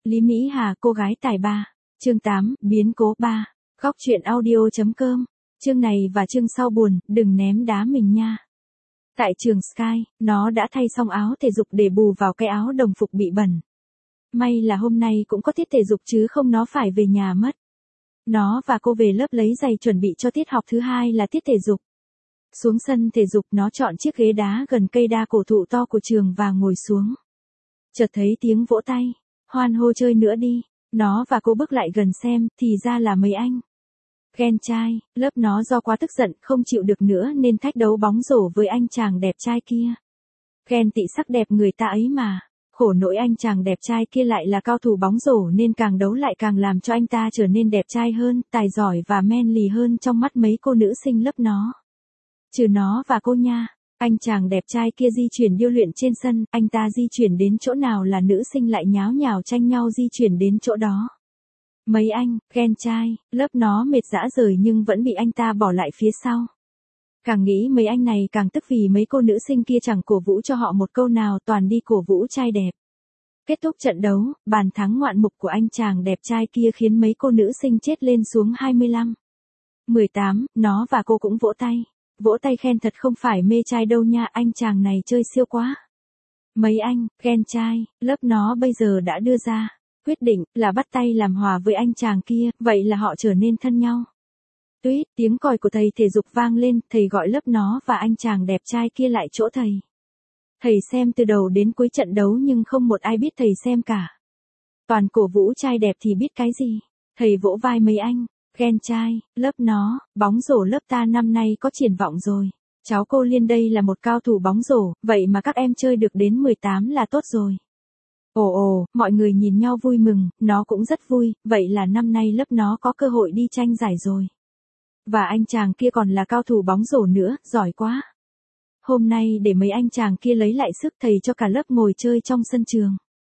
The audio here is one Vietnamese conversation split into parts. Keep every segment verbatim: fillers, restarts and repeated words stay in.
Lý Mỹ Hà, cô gái tài ba. Chương tám, biến cố ba. Góc truyện audio.com. Chương này và chương sau buồn, đừng ném đá mình nha. Tại trường Sky, nó đã thay xong áo thể dục để bù vào cái áo đồng phục bị bẩn. May là hôm nay cũng có tiết thể dục chứ không nó phải về nhà mất. Nó và cô về lớp lấy giày chuẩn bị cho tiết học thứ hai là tiết thể dục. Xuống sân thể dục nó chọn chiếc ghế đá gần cây đa cổ thụ to của trường và ngồi xuống. Chợt thấy tiếng vỗ tay, hoan hô chơi nữa đi. Nó và cô bước lại gần xem, thì ra là mấy anh ghen trai, lớp nó do quá tức giận không chịu được nữa nên thách đấu bóng rổ với anh chàng đẹp trai kia. Ghen tị sắc đẹp người ta ấy mà, khổ nỗi anh chàng đẹp trai kia lại là cao thủ bóng rổ nên càng đấu lại càng làm cho anh ta trở nên đẹp trai hơn, tài giỏi và manly hơn trong mắt mấy cô nữ sinh lớp nó. Trừ nó và cô nha, anh chàng đẹp trai kia di chuyển điêu luyện trên sân, anh ta di chuyển đến chỗ nào là nữ sinh lại nháo nhào tranh nhau di chuyển đến chỗ đó. Mấy anh ghen trai, lớp nó mệt dã rời nhưng vẫn bị anh ta bỏ lại phía sau. Càng nghĩ mấy anh này càng tức vì mấy cô nữ sinh kia chẳng cổ vũ cho họ một câu nào, toàn đi cổ vũ trai đẹp. Kết thúc trận đấu, bàn thắng ngoạn mục của anh chàng đẹp trai kia khiến mấy cô nữ sinh chết lên xuống hai mươi lăm. mười tám, nó và cô cũng vỗ tay. Vỗ tay khen thật không phải mê trai đâu nha, anh chàng này chơi siêu quá. Mấy anh ghen trai, lớp nó bây giờ đã đưa ra quyết định là bắt tay làm hòa với anh chàng kia, vậy là họ trở nên thân nhau. Tuýt, tiếng còi của thầy thể dục vang lên, thầy gọi lớp nó và anh chàng đẹp trai kia lại chỗ thầy. Thầy xem từ đầu đến cuối trận đấu nhưng không một ai biết thầy xem cả. Toàn cổ vũ trai đẹp thì biết cái gì. Thầy vỗ vai mấy anh ghen trai, lớp nó, bóng rổ lớp ta năm nay có triển vọng rồi. Cháu cô Liên đây là một cao thủ bóng rổ, vậy mà các em chơi được đến mười tám là tốt rồi. Ồ ồ, mọi người nhìn nhau vui mừng, nó cũng rất vui, vậy là năm nay lớp nó có cơ hội đi tranh giải rồi. Và anh chàng kia còn là cao thủ bóng rổ nữa, giỏi quá. Hôm nay để mấy anh chàng kia lấy lại sức, thầy cho cả lớp ngồi chơi trong sân trường.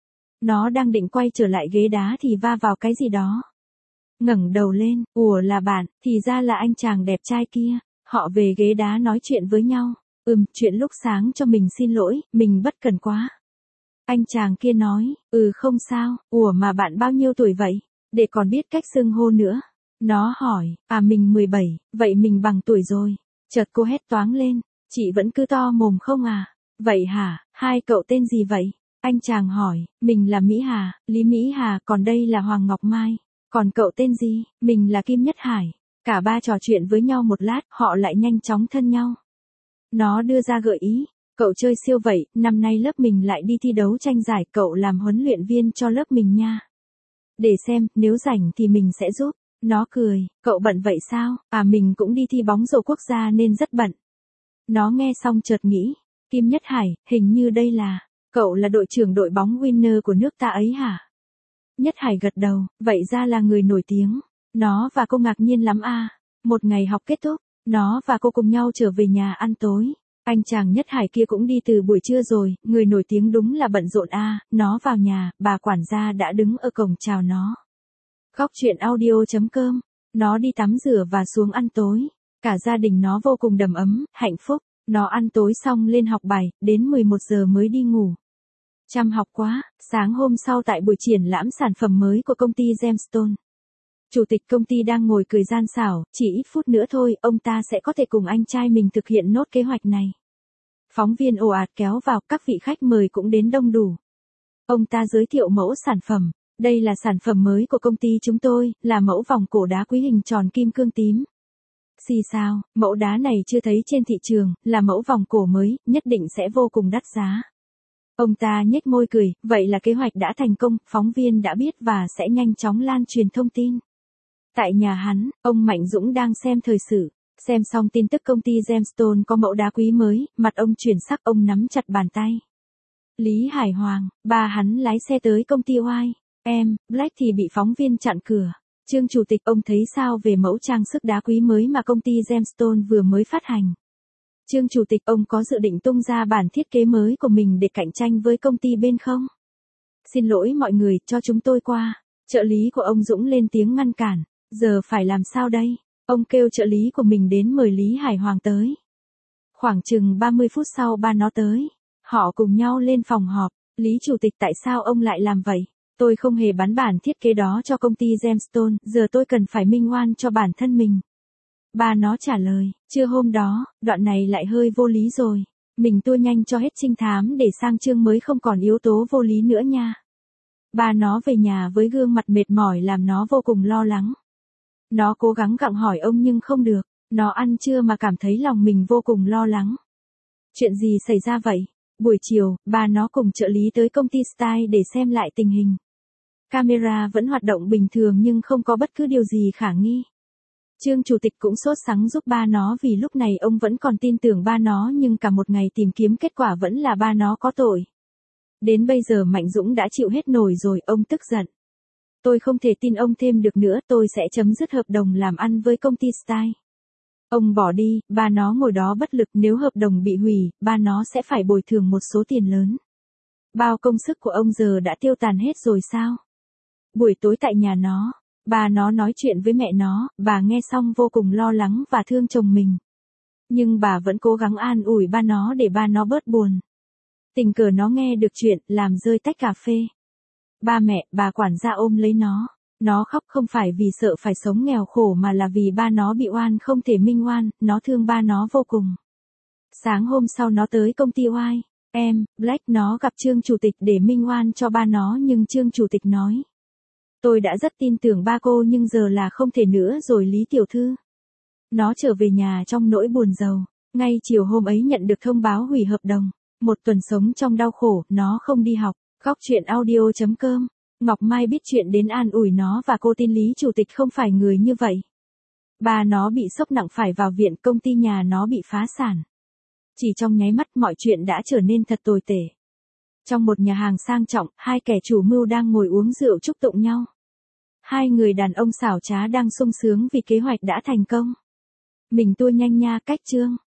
Nó đang định quay trở lại ghế đá thì va vào cái gì đó. Ngẩng đầu lên, ủa là bạn, thì ra là anh chàng đẹp trai kia. Họ về ghế đá nói chuyện với nhau. Ừm, chuyện lúc sáng cho mình xin lỗi, mình bất cần quá. Anh chàng kia nói, ừ không sao, ủa mà bạn bao nhiêu tuổi vậy? Để còn biết cách xưng hô nữa. Nó hỏi, à mình mười bảy, vậy mình bằng tuổi rồi. Chợt cô hét toáng lên, chị vẫn cứ to mồm không à? Vậy hả, hai cậu tên gì vậy? Anh chàng hỏi, mình là Mỹ Hà, Lý Mỹ Hà, còn đây là Hoàng Ngọc Mai. Còn cậu tên gì? Mình là Kim Nhất Hải. Cả ba trò chuyện với nhau một lát, họ lại nhanh chóng thân nhau. Nó đưa ra gợi ý, cậu chơi siêu vậy, năm nay lớp mình lại đi thi đấu tranh giải, cậu làm huấn luyện viên cho lớp mình nha. Để xem, nếu rảnh thì mình sẽ giúp. Nó cười, cậu bận vậy sao? À mình cũng đi thi bóng rổ quốc gia nên rất bận. Nó nghe xong chợt nghĩ, Kim Nhất Hải, hình như đây là, cậu là đội trưởng đội bóng Winner của nước ta ấy hả? Nhất Hải gật đầu, vậy ra là người nổi tiếng. Nó và cô ngạc nhiên lắm à. Một ngày học kết thúc, nó và cô cùng nhau trở về nhà ăn tối. Anh chàng Nhất Hải kia cũng đi từ buổi trưa rồi, người nổi tiếng đúng là bận rộn à. Nó vào nhà, bà quản gia đã đứng ở cổng chào nó. Góc truyện audio.com. Nó đi tắm rửa và xuống ăn tối. Cả gia đình nó vô cùng đầm ấm, hạnh phúc. Nó ăn tối xong lên học bài, đến mười một giờ mới đi ngủ. Chăm học quá. Sáng hôm sau tại buổi triển lãm sản phẩm mới của công ty Gemstone, chủ tịch công ty đang ngồi cười gian xảo, chỉ ít phút nữa thôi, ông ta sẽ có thể cùng anh trai mình thực hiện nốt kế hoạch này. Phóng viên ồ ạt kéo vào, các vị khách mời cũng đến đông đủ. Ông ta giới thiệu mẫu sản phẩm. Đây là sản phẩm mới của công ty chúng tôi, là mẫu vòng cổ đá quý hình tròn kim cương tím. Xì sao, mẫu đá này chưa thấy trên thị trường, là mẫu vòng cổ mới, nhất định sẽ vô cùng đắt giá. Ông ta nhếch môi cười, vậy là kế hoạch đã thành công, phóng viên đã biết và sẽ nhanh chóng lan truyền thông tin. Tại nhà hắn, ông Mạnh Dũng đang xem thời sự. Xem xong tin tức công ty Gemstone có mẫu đá quý mới, mặt ông chuyển sắc, ông nắm chặt bàn tay. Lý Hải Hoàng, ba hắn lái xe tới công ty Y em Black thì bị phóng viên chặn cửa. Trương chủ tịch, ông thấy sao về mẫu trang sức đá quý mới mà công ty Gemstone vừa mới phát hành? Trương chủ tịch, ông có dự định tung ra bản thiết kế mới của mình để cạnh tranh với công ty bên không? Xin lỗi mọi người, cho chúng tôi qua. Trợ lý của ông Dũng lên tiếng ngăn cản. Giờ phải làm sao đây? Ông kêu trợ lý của mình đến mời Lý Hải Hoàng tới. Khoảng chừng ba mươi phút sau ba nó tới. Họ cùng nhau lên phòng họp. Lý chủ tịch, tại sao ông lại làm vậy? Tôi không hề bán bản thiết kế đó cho công ty Gemstone, giờ tôi cần phải minh oan cho bản thân mình. Ba nó trả lời, trưa hôm đó, đoạn này lại hơi vô lý rồi. Mình tua nhanh cho hết trinh thám để sang chương mới không còn yếu tố vô lý nữa nha. Ba nó về nhà với gương mặt mệt mỏi làm nó vô cùng lo lắng. Nó cố gắng gặng hỏi ông nhưng không được, nó ăn trưa mà cảm thấy lòng mình vô cùng lo lắng. Chuyện gì xảy ra vậy? Buổi chiều, ba nó cùng trợ lý tới công ty Style để xem lại tình hình. Camera vẫn hoạt động bình thường nhưng không có bất cứ điều gì khả nghi. Trương chủ tịch cũng sốt sắng giúp ba nó vì lúc này ông vẫn còn tin tưởng ba nó nhưng cả một ngày tìm kiếm kết quả vẫn là ba nó có tội. Đến bây giờ Mạnh Dũng đã chịu hết nổi rồi, ông tức giận. Tôi không thể tin ông thêm được nữa, tôi sẽ chấm dứt hợp đồng làm ăn với công ty Style. Ông bỏ đi, ba nó ngồi đó bất lực, nếu hợp đồng bị hủy, ba nó sẽ phải bồi thường một số tiền lớn. Bao công sức của ông giờ đã tiêu tàn hết rồi sao? Buổi tối tại nhà nó, bà nó nói chuyện với mẹ nó, bà nghe xong vô cùng lo lắng và thương chồng mình. Nhưng bà vẫn cố gắng an ủi ba nó để ba nó bớt buồn. Tình cờ nó nghe được chuyện, làm rơi tách cà phê. Ba mẹ, bà quản gia ôm lấy nó. Nó khóc không phải vì sợ phải sống nghèo khổ mà là vì ba nó bị oan không thể minh oan, nó thương ba nó vô cùng. Sáng hôm sau nó tới công ty Y M Black, nó gặp Trương chủ tịch để minh oan cho ba nó nhưng Trương chủ tịch nói. Tôi đã rất tin tưởng ba cô nhưng giờ là không thể nữa rồi Lý tiểu thư. Nó trở về nhà trong nỗi buồn rầu. Ngay chiều hôm ấy nhận được thông báo hủy hợp đồng. Một tuần sống trong đau khổ, nó không đi học. Góc chuyện audio chấm com. Ngọc Mai biết chuyện đến an ủi nó và cô tin Lý chủ tịch không phải người như vậy. Ba nó bị sốc nặng phải vào viện, công ty nhà nó bị phá sản. Chỉ trong nháy mắt mọi chuyện đã trở nên thật tồi tệ. Trong một nhà hàng sang trọng, hai kẻ chủ mưu đang ngồi uống rượu chúc tụng nhau. Hai người đàn ông xảo trá đang sung sướng vì kế hoạch đã thành công. Mình tua nhanh nha, cách chương.